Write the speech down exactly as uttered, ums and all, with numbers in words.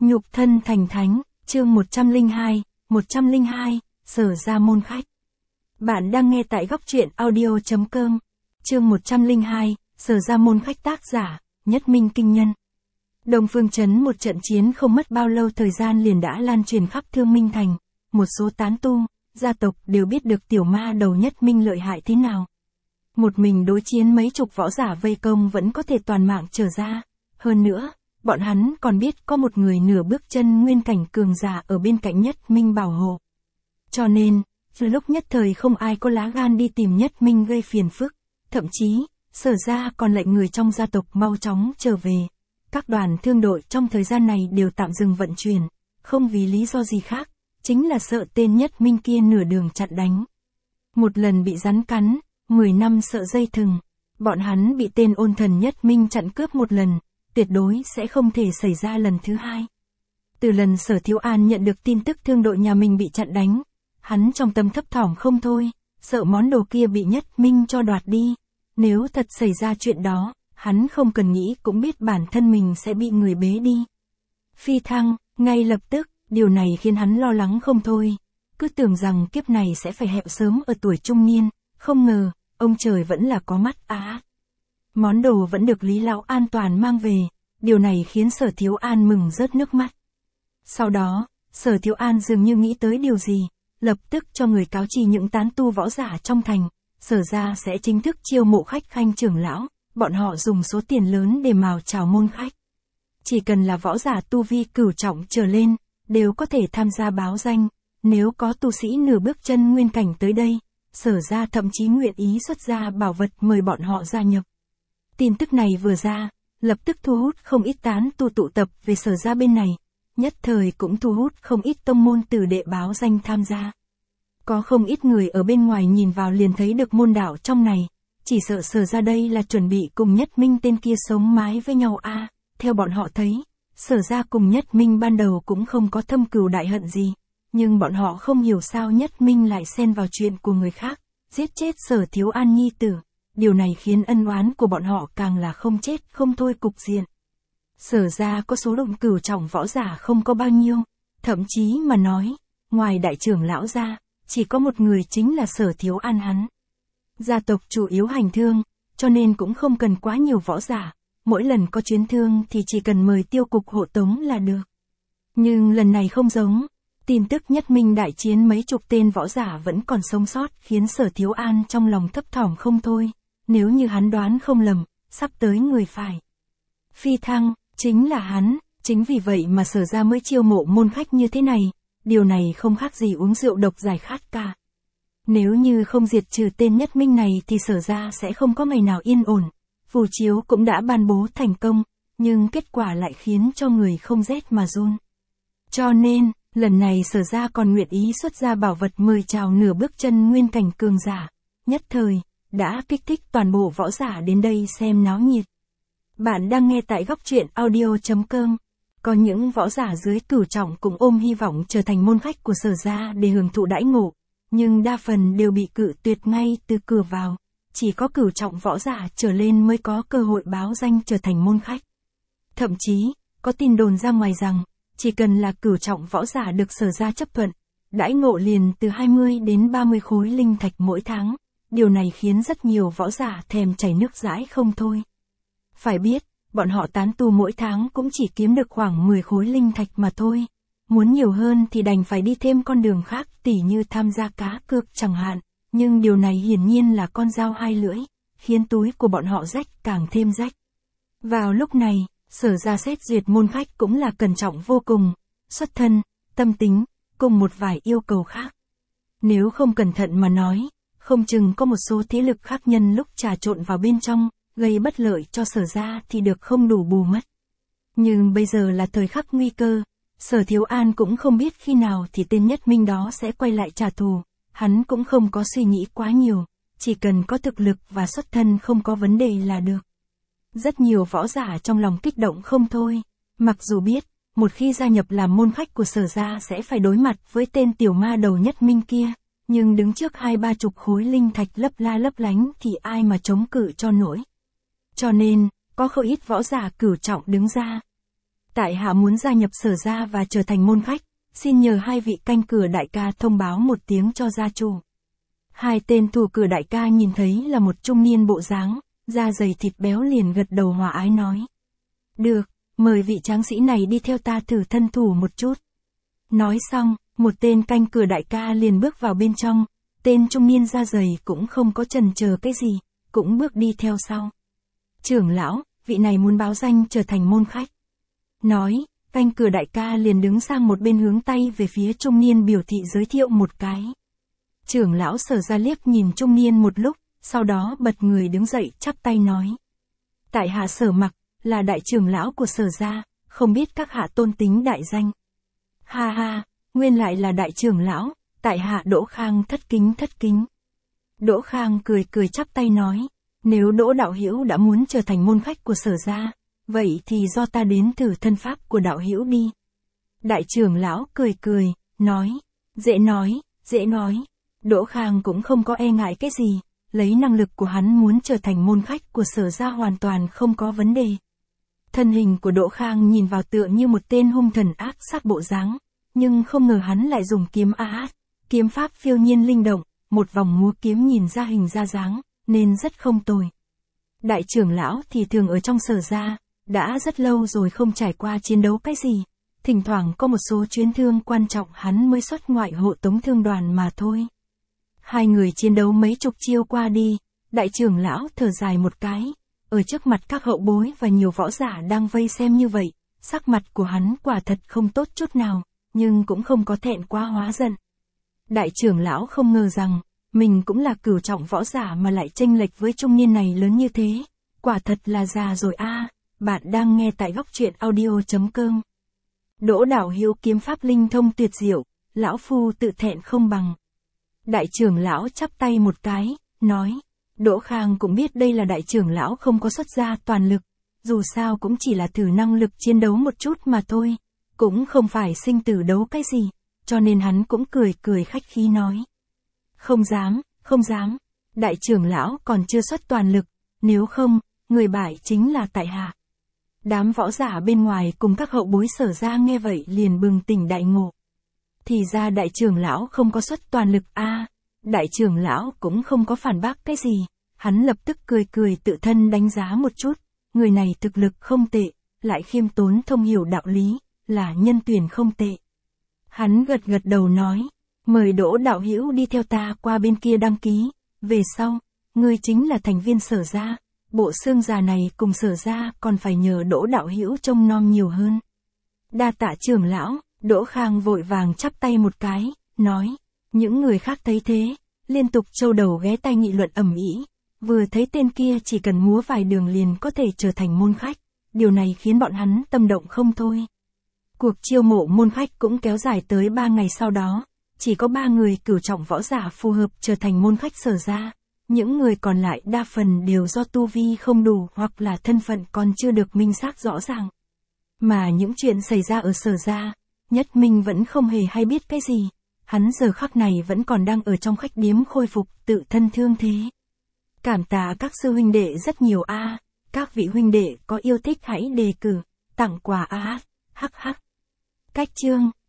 Nhục thân thành thánh, chương một trăm lẻ hai, một trăm lẻ hai, Sở Gia môn khách. Bạn đang nghe tại góc truyện audio chấm com. Chương một trăm lẻ hai, Sở Gia môn khách, tác giả, Nhất Minh Kinh Nhân. Đông Phương Trấn một trận chiến không mất bao lâu thời gian liền đã lan truyền khắp Thương Minh Thành, một số tán tu, gia tộc đều biết được tiểu ma đầu Nhất Minh lợi hại thế nào. Một mình đối chiến mấy chục võ giả vây công vẫn có thể toàn mạng trở ra, hơn nữa, bọn hắn còn biết có một người nửa bước chân nguyên cảnh cường giả ở bên cạnh Nhất Minh bảo hộ. Cho nên, lúc nhất thời không ai có lá gan đi tìm Nhất Minh gây phiền phức, thậm chí, Sở Gia còn lệnh người trong gia tộc mau chóng trở về. Các đoàn thương đội trong thời gian này đều tạm dừng vận chuyển, không vì lý do gì khác, chính là sợ tên Nhất Minh kia nửa đường chặn đánh. Một lần bị rắn cắn, mười năm sợ dây thừng, bọn hắn bị tên ôn thần Nhất Minh chặn cướp một lần, tuyệt đối sẽ không thể xảy ra lần thứ hai. Từ lần Sở Thiếu An nhận được tin tức thương đội nhà mình bị chặn đánh, hắn trong tâm thấp thỏm không thôi, sợ món đồ kia bị Nhất Minh cho đoạt đi. Nếu thật xảy ra chuyện đó, hắn không cần nghĩ cũng biết bản thân mình sẽ bị người bế đi. Phi thăng, ngay lập tức, điều này khiến hắn lo lắng không thôi. Cứ tưởng rằng kiếp này sẽ phải hẹo sớm ở tuổi trung niên, không ngờ, ông trời vẫn là có mắt á. Món đồ vẫn được Lý Lão an toàn mang về, điều này khiến Sở Thiếu An mừng rớt nước mắt. Sau đó, Sở Thiếu An dường như nghĩ tới điều gì, lập tức cho người cáo chi những tán tu võ giả trong thành, Sở Gia sẽ chính thức chiêu mộ khách khanh trưởng lão, bọn họ dùng số tiền lớn để mào chào môn khách. Chỉ cần là võ giả tu vi cửu trọng trở lên, đều có thể tham gia báo danh, nếu có tu sĩ nửa bước chân nguyên cảnh tới đây, Sở Gia thậm chí nguyện ý xuất ra bảo vật mời bọn họ gia nhập. Tin tức này vừa ra, lập tức thu hút không ít tán tu tụ tập về Sở Gia bên này, nhất thời cũng thu hút không ít tông môn tử đệ báo danh tham gia. Có không ít người ở bên ngoài nhìn vào liền thấy được môn đạo trong này, chỉ sợ Sở Gia đây là chuẩn bị cùng Nhất Minh tên kia sống mái với nhau a. À, theo bọn họ thấy, Sở Gia cùng Nhất Minh ban đầu cũng không có thâm cừu đại hận gì, nhưng bọn họ không hiểu sao Nhất Minh lại xen vào chuyện của người khác, giết chết Sở Thiếu An nhi tử. Điều này khiến ân oán của bọn họ càng là không chết không thôi cục diện. Sở Gia có số lượng cửu trọng võ giả không có bao nhiêu, thậm chí mà nói, ngoài đại trưởng lão ra, chỉ có một người chính là Sở Thiếu An hắn. Gia tộc chủ yếu hành thương, cho nên cũng không cần quá nhiều võ giả, mỗi lần có chuyến thương thì chỉ cần mời tiêu cục hộ tống là được. Nhưng lần này không giống, tin tức Nhất Minh đại chiến mấy chục tên võ giả vẫn còn sống sót khiến Sở Thiếu An trong lòng thấp thỏm không thôi. Nếu như hắn đoán không lầm, sắp tới người phải phi thăng, chính là hắn, chính vì vậy mà Sở Gia mới chiêu mộ môn khách như thế này, điều này không khác gì uống rượu độc giải khát cả. Nếu như không diệt trừ tên Nhất Minh này thì Sở Gia sẽ không có ngày nào yên ổn, phù chiếu cũng đã ban bố thành công, nhưng kết quả lại khiến cho người không rét mà run. Cho nên, lần này Sở Gia còn nguyện ý xuất ra bảo vật mời chào nửa bước chân nguyên cảnh cường giả, nhất thời đã kích thích toàn bộ võ giả đến đây xem náo nhiệt. Bạn đang nghe tại góc truyện audio chấm com. Có những võ giả dưới cửu trọng cũng ôm hy vọng trở thành môn khách của Sở Gia để hưởng thụ đãi ngộ, nhưng đa phần đều bị cự tuyệt ngay từ cửa vào, chỉ có cửu trọng võ giả trở lên mới có cơ hội báo danh trở thành môn khách. Thậm chí, có tin đồn ra ngoài rằng, chỉ cần là cửu trọng võ giả được Sở Gia chấp thuận, đãi ngộ liền từ hai mươi đến ba mươi khối linh thạch mỗi tháng. Điều này khiến rất nhiều võ giả thèm chảy nước dãi không thôi. Phải biết, bọn họ tán tu mỗi tháng cũng chỉ kiếm được khoảng mười khối linh thạch mà thôi. Muốn nhiều hơn thì đành phải đi thêm con đường khác, tỉ như tham gia cá cược chẳng hạn. Nhưng điều này hiển nhiên là con dao hai lưỡi, khiến túi của bọn họ rách càng thêm rách. Vào lúc này, Sở Gia xét duyệt môn khách cũng là cẩn trọng vô cùng, xuất thân, tâm tính, cùng một vài yêu cầu khác. Nếu không cẩn thận mà nói, không chừng có một số thế lực khác nhân lúc trà trộn vào bên trong, gây bất lợi cho Sở Gia thì được không đủ bù mất. Nhưng bây giờ là thời khắc nguy cơ, Sở Thiếu An cũng không biết khi nào thì tên Nhất Minh đó sẽ quay lại trả thù, hắn cũng không có suy nghĩ quá nhiều, chỉ cần có thực lực và xuất thân không có vấn đề là được. Rất nhiều võ giả trong lòng kích động không thôi, mặc dù biết, một khi gia nhập làm môn khách của Sở Gia sẽ phải đối mặt với tên tiểu ma đầu Nhất Minh kia. Nhưng đứng trước hai ba chục khối linh thạch lấp la lấp lánh thì ai mà chống cự cho nổi. Cho nên, có không ít võ giả cửu trọng đứng ra. Tại hạ muốn gia nhập Sở gia và trở thành môn khách, xin nhờ hai vị canh cửa đại ca thông báo một tiếng cho gia chủ. Hai tên thủ cửa đại ca nhìn thấy là một trung niên bộ dáng, da dày thịt béo liền gật đầu hòa ái nói. Được, mời vị tráng sĩ này đi theo ta thử thân thủ một chút. Nói xong, một tên canh cửa đại ca liền bước vào bên trong, tên trung niên da dày cũng không có chần chờ cái gì, cũng bước đi theo sau. Trưởng lão, vị này muốn báo danh trở thành môn khách. Nói, canh cửa đại ca liền đứng sang một bên hướng tay về phía trung niên biểu thị giới thiệu một cái. Trưởng lão Sở gia liếc nhìn trung niên một lúc, sau đó bật người đứng dậy chắp tay nói. Tại hạ Sở Mặc, là đại trưởng lão của Sở gia, không biết các hạ tôn tính đại danh. Ha ha, nguyên lại là đại trưởng lão, tại hạ Đỗ Khang thất kính thất kính. Đỗ Khang cười cười chắp tay nói, nếu Đỗ đạo hữu đã muốn trở thành môn khách của Sở gia, vậy thì do ta đến thử thân pháp của đạo hữu đi. Đại trưởng lão cười cười, nói, dễ nói, dễ nói. Đỗ Khang cũng không có e ngại cái gì, lấy năng lực của hắn muốn trở thành môn khách của Sở gia hoàn toàn không có vấn đề. Thân hình của Đỗ Khang nhìn vào tựa như một tên hung thần ác sát bộ dáng, nhưng không ngờ hắn lại dùng kiếm a kiếm pháp phiêu nhiên linh động, một vòng múa kiếm nhìn ra hình ra dáng, nên rất không tồi. Đại trưởng lão thì thường ở trong Sở gia, đã rất lâu rồi không trải qua chiến đấu cái gì, thỉnh thoảng có một số chuyến thương quan trọng hắn mới xuất ngoại hộ tống thương đoàn mà thôi. Hai người chiến đấu mấy chục chiêu qua đi, đại trưởng lão thở dài một cái, ở trước mặt các hậu bối và nhiều võ giả đang vây xem như vậy, sắc mặt của hắn quả thật không tốt chút nào, nhưng cũng không có thẹn quá hóa giận. Đại trưởng lão không ngờ rằng, mình cũng là cửu trọng võ giả mà lại chênh lệch với trung niên này lớn như thế, quả thật là già rồi a. À, bạn đang nghe tại góc truyện audio chấm com. Đỗ đạo hữu kiếm pháp linh thông tuyệt diệu, lão phu tự thẹn không bằng. Đại trưởng lão chắp tay một cái, nói, Đỗ Khang cũng biết đây là đại trưởng lão không có xuất ra toàn lực, dù sao cũng chỉ là thử năng lực chiến đấu một chút mà thôi, cũng không phải sinh tử đấu cái gì, cho nên hắn cũng cười cười khách khí nói. Không dám, không dám, đại trưởng lão còn chưa xuất toàn lực, nếu không, người bại chính là tại hạ. Đám võ giả bên ngoài cùng các hậu bối Sở gia nghe vậy liền bừng tỉnh đại ngộ. Thì ra đại trưởng lão không có xuất toàn lực a. À, đại trưởng lão cũng không có phản bác cái gì, hắn lập tức cười cười tự thân đánh giá một chút, người này thực lực không tệ, lại khiêm tốn thông hiểu đạo lý, là nhân tuyển không tệ. Hắn gật gật đầu nói, mời Đỗ đạo hữu đi theo ta qua bên kia đăng ký, về sau, ngươi chính là thành viên Sở gia, bộ xương già này cùng Sở gia còn phải nhờ Đỗ đạo hữu trông nom nhiều hơn. Đa tạ trưởng lão. Đỗ Khang vội vàng chắp tay một cái, nói, những người khác thấy thế, liên tục châu đầu ghé tai nghị luận ầm ĩ, vừa thấy tên kia chỉ cần múa vài đường liền có thể trở thành môn khách, điều này khiến bọn hắn tâm động không thôi. Cuộc chiêu mộ môn khách cũng kéo dài tới ba ngày sau đó, chỉ có ba người cửu trọng võ giả phù hợp trở thành môn khách Sở gia, những người còn lại đa phần đều do tu vi không đủ hoặc là thân phận còn chưa được minh xác rõ ràng. Mà những chuyện xảy ra ở Sở gia, Nhất Minh vẫn không hề hay biết cái gì, hắn giờ khắc này vẫn còn đang ở trong khách điếm khôi phục tự thân thương thế. Cảm tạ các sư huynh đệ rất nhiều a, à, các vị huynh đệ có yêu thích hãy đề cử, tặng quà a, hắc hắc. Cách chương